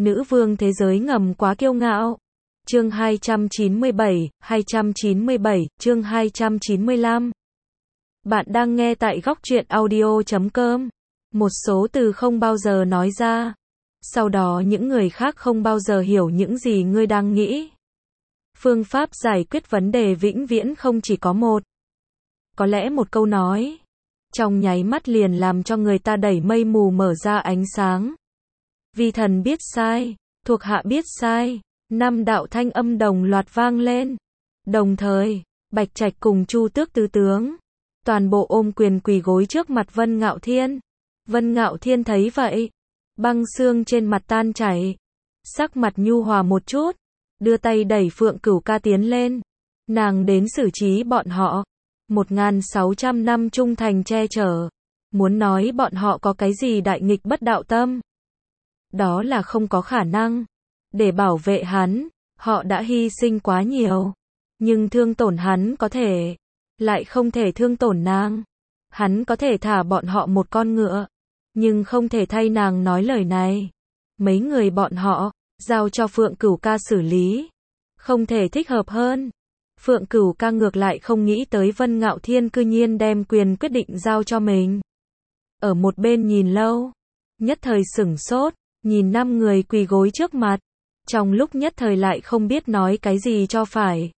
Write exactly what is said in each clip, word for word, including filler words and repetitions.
Nữ vương thế giới ngầm quá kiêu ngạo. Chương hai trăm chín mươi bảy, hai trăm chín mươi bảy, chương hai trăm chín mươi lăm. Bạn đang nghe tại góc truyện audio chấm com. Một số từ không bao giờ nói ra. Sau đó những người khác không bao giờ hiểu những gì ngươi đang nghĩ. Phương pháp giải quyết vấn đề vĩnh viễn không chỉ có một. Có lẽ một câu nói, trong nháy mắt liền làm cho người ta đẩy mây mù mở ra ánh sáng. Vi thần biết sai, thuộc hạ biết sai. Năm đạo thanh âm đồng loạt vang lên. Đồng thời, Bạch Trạch cùng Chu Tước tứ tướng, toàn bộ ôm quyền quỳ gối trước mặt Vân Ngạo Thiên. Vân Ngạo Thiên thấy vậy, băng xương trên mặt tan chảy, sắc mặt nhu hòa một chút, đưa tay đẩy Phượng Cửu Ca tiến lên. Nàng đến xử trí bọn họ. Một nghìn sáu trăm năm trung thành che chở. Muốn nói bọn họ có cái gì đại nghịch bất đạo tâm, đó là không có khả năng. Để bảo vệ hắn, họ đã hy sinh quá nhiều. Nhưng thương tổn hắn có thể, lại không thể thương tổn nàng. Hắn có thể thả bọn họ một con ngựa, nhưng không thể thay nàng nói lời này. Mấy người bọn họ, giao cho Phượng Cửu Ca xử lý. Không thể thích hợp hơn. Phượng Cửu Ca ngược lại không nghĩ tới Vân Ngạo Thiên cư nhiên đem quyền quyết định giao cho mình. Ở một bên nhìn lâu, nhất thời sửng sốt, nhìn năm người quỳ gối trước mặt. Trong lúc nhất thời lại không biết nói cái gì cho phải.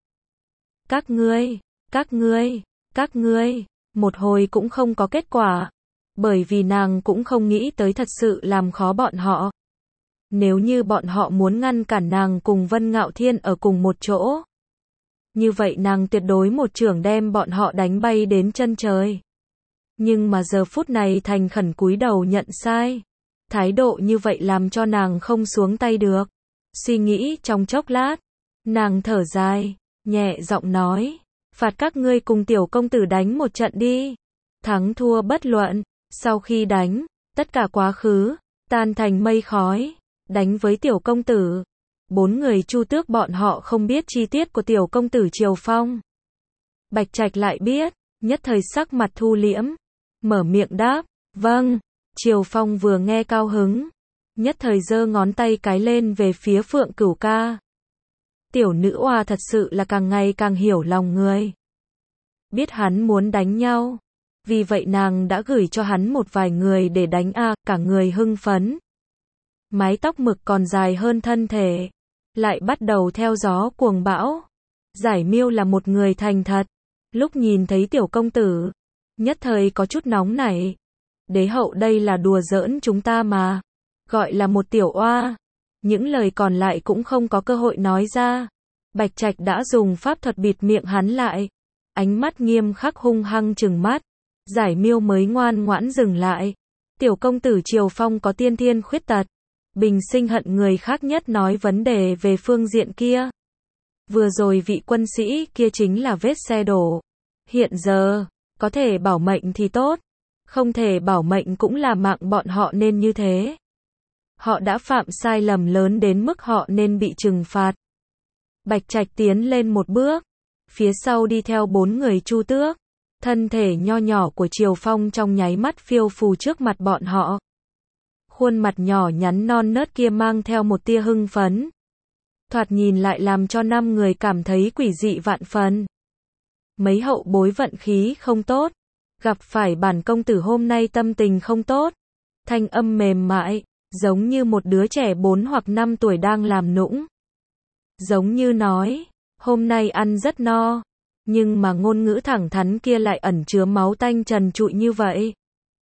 Các ngươi, các ngươi, các ngươi, một hồi cũng không có kết quả. Bởi vì nàng cũng không nghĩ tới thật sự làm khó bọn họ. Nếu như bọn họ muốn ngăn cản nàng cùng Vân Ngạo Thiên ở cùng một chỗ, như vậy nàng tuyệt đối một chưởng đem bọn họ đánh bay đến chân trời. Nhưng mà giờ phút này thành khẩn cúi đầu nhận sai. Thái độ như vậy làm cho nàng không xuống tay được. Suy nghĩ trong chốc lát, nàng thở dài, nhẹ giọng nói, phạt các ngươi cùng tiểu công tử đánh một trận đi. Thắng thua bất luận, sau khi đánh, tất cả quá khứ, tan thành mây khói. Đánh với tiểu công tử. Bốn người Chu Tước bọn họ không biết chi tiết của tiểu công tử Triều Phong. Bạch Trạch lại biết, nhất thời sắc mặt thu liễm, mở miệng đáp, vâng. Triều Phong vừa nghe cao hứng, nhất thời giơ ngón tay cái lên về phía Phượng Cửu Ca. Tiểu nữ oa thật sự là càng ngày càng hiểu lòng người. Biết hắn muốn đánh nhau, vì vậy nàng đã gửi cho hắn một vài người để đánh a, cả người hưng phấn. Mái tóc mực còn dài hơn thân thể, lại bắt đầu theo gió cuồng bão. Giải Miêu là một người thành thật, lúc nhìn thấy tiểu công tử, nhất thời có chút nóng nảy. Đế hậu đây là đùa giỡn chúng ta mà, gọi là một tiểu oa. Những lời còn lại cũng không có cơ hội nói ra. Bạch Trạch đã dùng pháp thuật bịt miệng hắn lại, ánh mắt nghiêm khắc hung hăng trừng mắt. Giải Miêu mới ngoan ngoãn dừng lại. Tiểu công tử Triều Phong có tiên thiên khuyết tật, bình sinh hận người khác nhất nói vấn đề về phương diện kia. Vừa rồi vị quân sĩ kia chính là vết xe đổ. Hiện giờ, có thể bảo mệnh thì tốt, không thể bảo mệnh cũng là mạng bọn họ nên như thế. Họ đã phạm sai lầm lớn đến mức họ nên bị trừng phạt. Bạch Trạch tiến lên một bước, phía sau đi theo bốn người Chu Tước. Thân thể nho nhỏ của Triều Phong trong nháy mắt phiêu phù trước mặt bọn họ. Khuôn mặt nhỏ nhắn non nớt kia mang theo một tia hưng phấn. Thoạt nhìn lại làm cho năm người cảm thấy quỷ dị vạn phần. Mấy hậu bối vận khí không tốt, gặp phải bản công tử hôm nay tâm tình không tốt. Thanh âm mềm mại, giống như một đứa trẻ bốn hoặc năm tuổi đang làm nũng. Giống như nói, hôm nay ăn rất no, nhưng mà ngôn ngữ thẳng thắn kia lại ẩn chứa máu tanh trần trụi như vậy.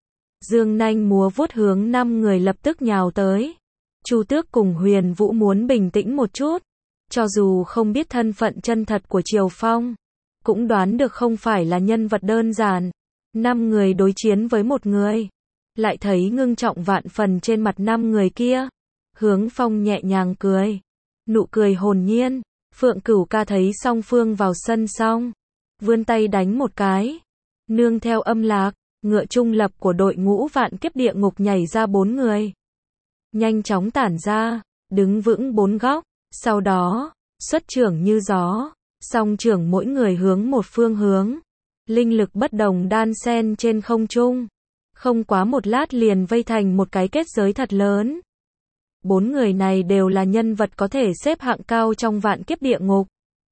Dương nanh múa vuốt hướng năm người lập tức nhào tới. Chu Tước cùng Huyền Vũ muốn bình tĩnh một chút. Cho dù không biết thân phận chân thật của Triều Phong, cũng đoán được không phải là nhân vật đơn giản. Năm người đối chiến với một người, lại thấy ngưng trọng vạn phần trên mặt năm người kia. Hướng Phong nhẹ nhàng cười, nụ cười hồn nhiên. Phượng Cửu Ca thấy song phương vào sân xong, vươn tay đánh một cái. Nương theo âm lạc, ngựa trung lập của đội ngũ vạn kiếp địa ngục nhảy ra bốn người. Nhanh chóng tản ra, đứng vững bốn góc, sau đó, xuất trưởng như gió, song trưởng mỗi người hướng một phương hướng. Linh lực bất đồng đan xen trên không trung. Không quá một lát liền vây thành một cái kết giới thật lớn. Bốn người này đều là nhân vật có thể xếp hạng cao trong vạn kiếp địa ngục.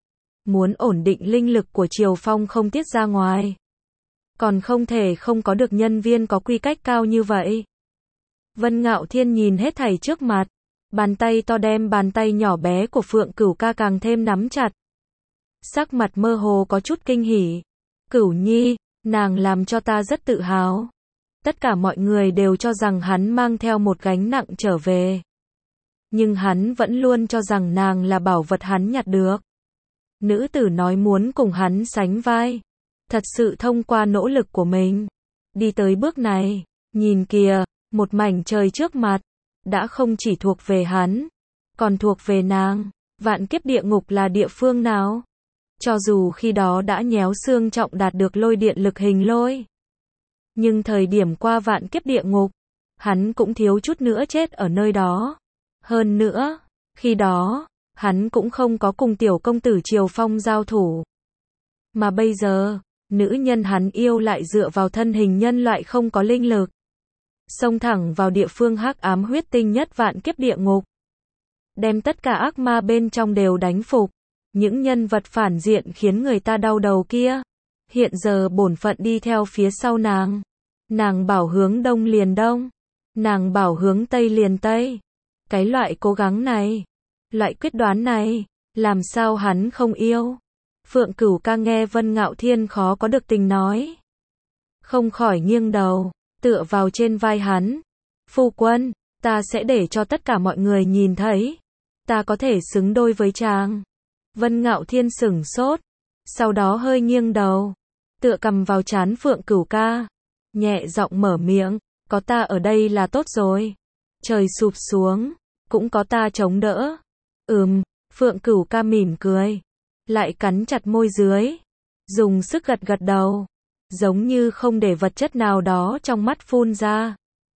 Muốn ổn định linh lực của Triều Phong không tiết ra ngoài. Còn không thể không có được nhân viên có quy cách cao như vậy. Vân Ngạo Thiên nhìn hết thảy trước mặt. Bàn tay to đem bàn tay nhỏ bé của Phượng Cửu ca càng thêm nắm chặt. Sắc mặt mơ hồ có chút kinh hỉ. Cửu Nhi, nàng làm cho ta rất tự hào. Tất cả mọi người đều cho rằng hắn mang theo một gánh nặng trở về. Nhưng hắn vẫn luôn cho rằng nàng là bảo vật hắn nhặt được. Nữ tử nói muốn cùng hắn sánh vai. Thật sự thông qua nỗ lực của mình. Đi tới bước này, nhìn kìa, một mảnh trời trước mặt. Đã không chỉ thuộc về hắn, còn thuộc về nàng. Vạn kiếp địa ngục là địa phương nào? Cho dù khi đó đã nhéo xương trọng đạt được lôi điện lực hình lôi. Nhưng thời điểm qua vạn kiếp địa ngục, hắn cũng thiếu chút nữa chết ở nơi đó. Hơn nữa, khi đó, hắn cũng không có cùng tiểu công tử Triều Phong giao thủ. Mà bây giờ, nữ nhân hắn yêu lại dựa vào thân hình nhân loại không có linh lực. Xông thẳng vào địa phương hắc ám huyết tinh nhất vạn kiếp địa ngục. Đem tất cả ác ma bên trong đều đánh phục. Những nhân vật phản diện khiến người ta đau đầu kia. Hiện giờ bổn phận đi theo phía sau nàng. Nàng bảo hướng đông liền đông. Nàng bảo hướng tây liền tây. Cái loại cố gắng này, loại quyết đoán này, làm sao hắn không yêu? Phượng Cửu ca nghe Vân Ngạo Thiên khó có được tình nói. Không khỏi nghiêng đầu, tựa vào trên vai hắn. Phu quân, ta sẽ để cho tất cả mọi người nhìn thấy. Ta có thể xứng đôi với chàng. Vân Ngạo Thiên sửng sốt, sau đó hơi nghiêng đầu, tựa cầm vào trán Phượng Cửu ca. Nhẹ giọng mở miệng, có ta ở đây là tốt rồi. Trời sụp xuống, cũng có ta chống đỡ. Ừm, Phượng Cửu ca mỉm cười, lại cắn chặt môi dưới, dùng sức gật gật đầu, giống như không để vật chất nào đó trong mắt phun ra.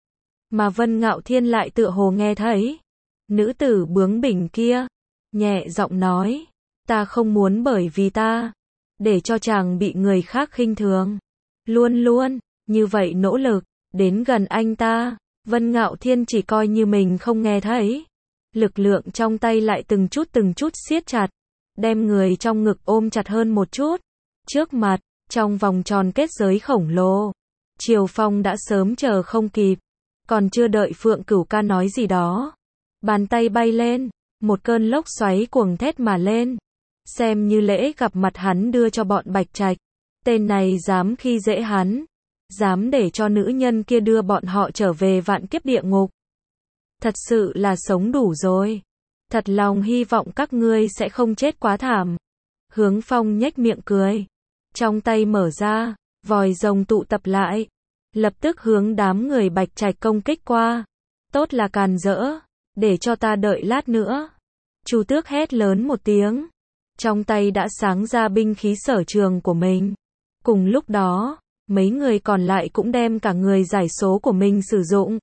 Mà Vân Ngạo Thiên lại tựa hồ nghe thấy. Nữ tử bướng bỉnh kia, nhẹ giọng nói, ta không muốn bởi vì ta, để cho chàng bị người khác khinh thường. Luôn luôn, như vậy nỗ lực, đến gần anh ta. Vân Ngạo Thiên chỉ coi như mình không nghe thấy. Lực lượng trong tay lại từng chút từng chút siết chặt, đem người trong ngực ôm chặt hơn một chút. Trước mặt, trong vòng tròn kết giới khổng lồ, Triều Phong đã sớm chờ không kịp, còn chưa đợi Phượng Cửu ca nói gì đó. Bàn tay bay lên, một cơn lốc xoáy cuồng thét mà lên, xem như lễ gặp mặt hắn đưa cho bọn Bạch Trạch. Tên này dám khi dễ hắn, dám để cho nữ nhân kia đưa bọn họ trở về vạn kiếp địa ngục. Thật sự là sống đủ rồi. Thật lòng hy vọng các ngươi sẽ không chết quá thảm. Hướng Phong nhếch miệng cười, trong tay mở ra, vòi rồng tụ tập lại, lập tức hướng đám người Bạch Trạch công kích qua. Tốt là càn rỡ, để cho ta đợi lát nữa. Chu Tước hét lớn một tiếng, trong tay đã sáng ra binh khí sở trường của mình. Cùng lúc đó, mấy người còn lại cũng đem cả người giải số của mình sử dụng.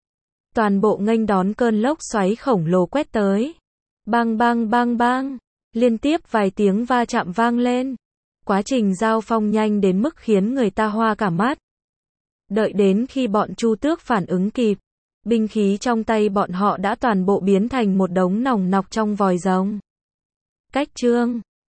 Toàn bộ nghênh đón cơn lốc xoáy khổng lồ quét tới. Bang bang bang bang, liên tiếp vài tiếng va chạm vang lên. Quá trình giao phong nhanh đến mức khiến người ta hoa cả mắt. Đợi đến khi bọn Chu Tước phản ứng kịp, binh khí trong tay bọn họ đã toàn bộ biến thành một đống nòng nọc trong vòi rồng. Cách chương